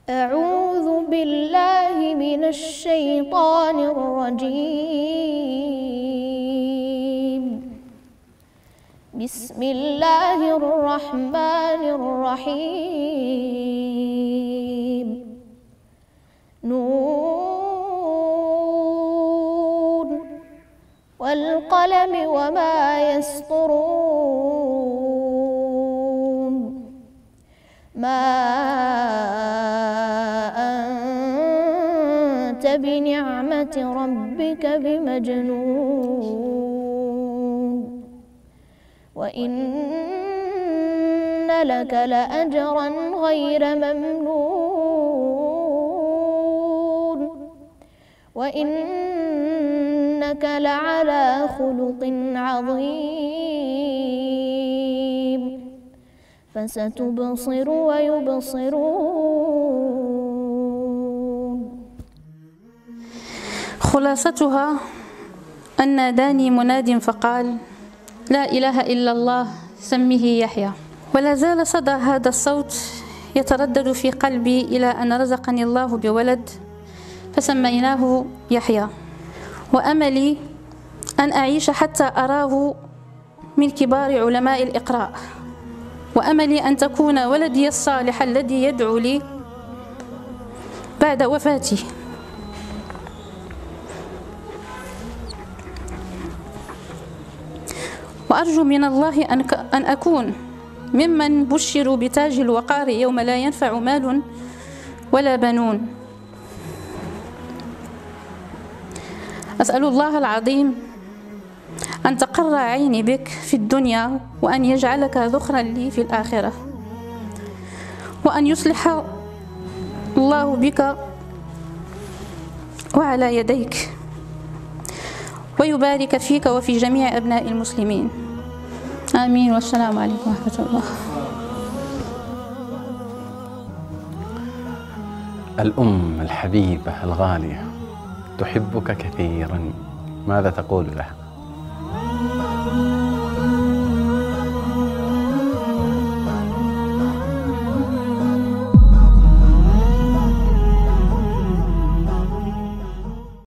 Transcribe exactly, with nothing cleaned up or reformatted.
أعوذ بالله من الشيطان الرجيم. بسم الله الرحمن الرحيم. نون والقلم وما يسطرون. ما أنت بنعمة ربك بمجنون. وإن لك لأجرا غير ممنون. وإنك لعلى خلق عظيم. فستبصر ويبصرون. خلاصتها أن ناداني مناد فقال: لا إله إلا الله سمه يحيى. ولا زال صدى هذا الصوت يتردد في قلبي إلى أن رزقني الله بولد فسميناه يحيى. وأملي أن أعيش حتى أراه من كبار علماء الإقراء. وأملي أن تكون ولدي الصالح الذي يدعو لي بعد وفاتي. وأرجو من الله أن أكون ممن بشروا بتاج الوقار يوم لا ينفع مال ولا بنون. أسأل الله العظيم أن تقر عيني بك في الدنيا، وأن يجعلك ذخرا لي في الآخرة، وأن يصلح الله بك وعلى يديك، ويبارك فيك وفي جميع أبناء المسلمين. آمين. والسلام عليكم ورحمة الله. الأم الحبيبة الغالية تحبك كثيرا، ماذا تقول لها؟